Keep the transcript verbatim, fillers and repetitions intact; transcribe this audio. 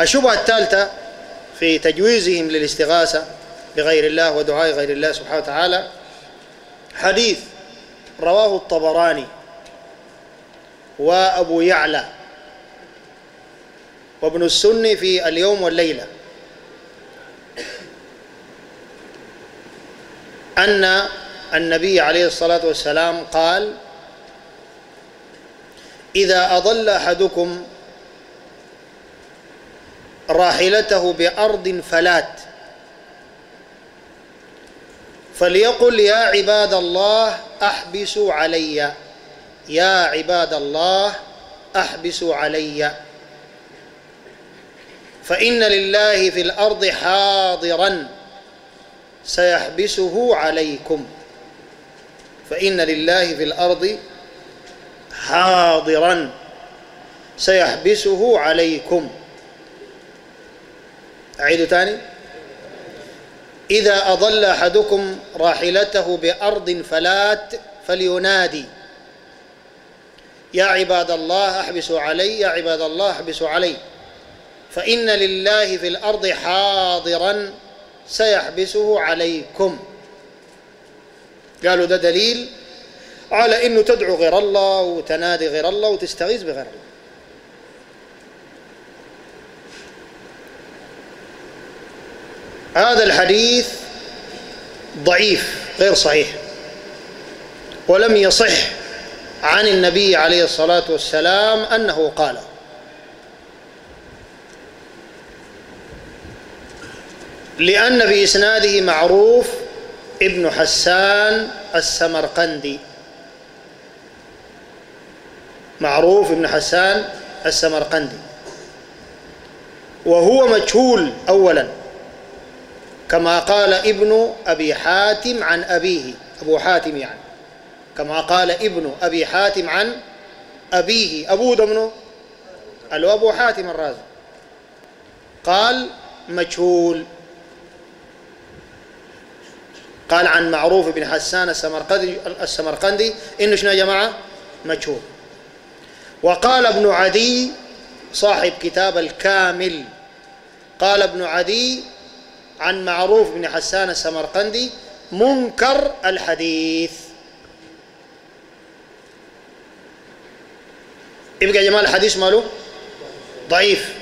الشبهة الثالثة في تجويزهم للاستغاثة بغير الله ودعاء غير الله سبحانه وتعالى حديث رواه الطبراني وأبو يعلى وابن السني في اليوم والليلة أن النبي عليه الصلاة والسلام قال: إذا أضل أحدكم راحلته بأرض فلات فليقل: يا عباد الله أحبسوا علي، يا عباد الله أحبسوا علي، فإن لله في الأرض حاضرا سيحبسه عليكم، فإن لله في الأرض حاضرا سيحبسه عليكم. أعيد تاني: إذا أضل أحدكم راحلته بأرض فلات فلينادي: يا عباد الله أحبسوا علي، يا عباد الله أحبسوا علي، فإن لله في الأرض حاضرا سيحبسه عليكم. قالوا ده دليل على إنه تدعو غير الله وتنادي غير الله وتستغيث بغير الله. هذا الحديث ضعيف غير صحيح ولم يصح عن النبي عليه الصلاة والسلام أنه قاله، لأن في إسناده معروف ابن حسان السمرقندي، معروف ابن حسان السمرقندي، وهو مجهول أولا، كما قال ابن أبي حاتم عن أبيه، أبو حاتم يعني، كما قال ابن أبي حاتم عن أبيه، أبوه ده منه اللي أبو حاتم الرازي، قال مجهول، قال عن معروف بن حسان السمرقندي السمرقندي إنه شنو يا جماعة؟ مجهول. وقال ابن عدي صاحب كتاب الكامل، قال ابن عدي عن معروف بن حسان السمرقندي منكر الحديث. يبقى يا جماعة الحديث ماله ضعيف.